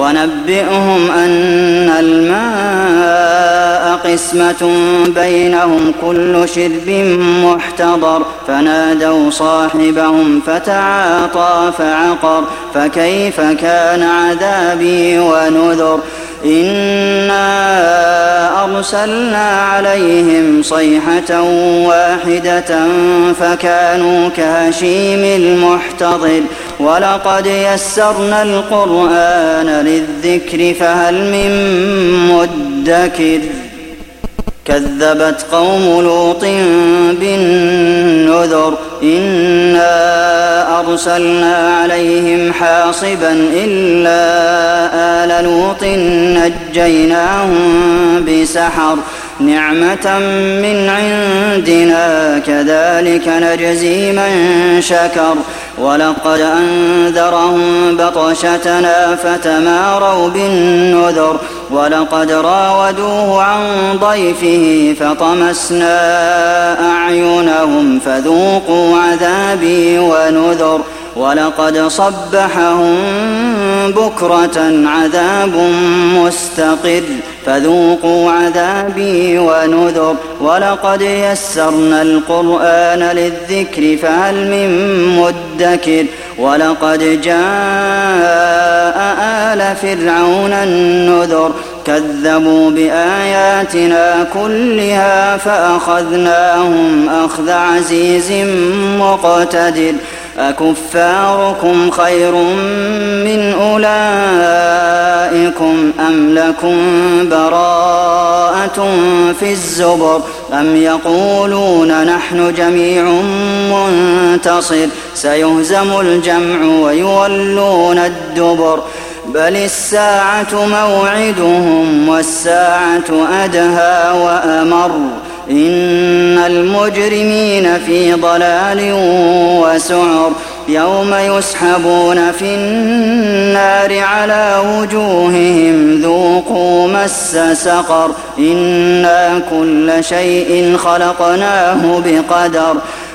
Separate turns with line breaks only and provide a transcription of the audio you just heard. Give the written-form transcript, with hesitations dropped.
ونبئهم أن الماء قسمة بينهم كل شرب محتضر فنادوا صاحبهم فتعاطى فعقر فكيف كان عذابي ونذر إنا أرسلنا عليهم صيحة واحدة فكانوا كهشيم المحتضر ولقد يسرنا القرآن للذكر فهل من مدكر كذبت قوم لوط بالنذر إنا أرسلنا عليهم حاصبا إلا آل لوط نجيناهم بسحر نعمة من عندنا كذلك نجزي من شكر ولقد أنذرهم بطشتنا فتماروا بالنذر ولقد راودوه عن ضيفه فطمسنا أعينهم فذوقوا عذابي ونذر ولقد صبحهم بكرة عذاب مستقر فذوقوا عذابي ونذر ولقد يسرنا القرآن للذكر فهل من مدكر ولقد جاء آل فرعون النذر كذبوا بآياتنا كلها فأخذناهم أخذ عزيز مقتدر أكفاركم خير من أولئكم أم لكم براءة في الزبر أم يقولون نحن جميع منتصر سيهزم الجمع ويولون الدبر بل الساعة موعدهم والساعة أدهى وأمر إن المجرمين في ضلال وسعر يوم يسحبون في النار على وجوههم ذوقوا مس سقر إنا كل شيء خلقناه بقدر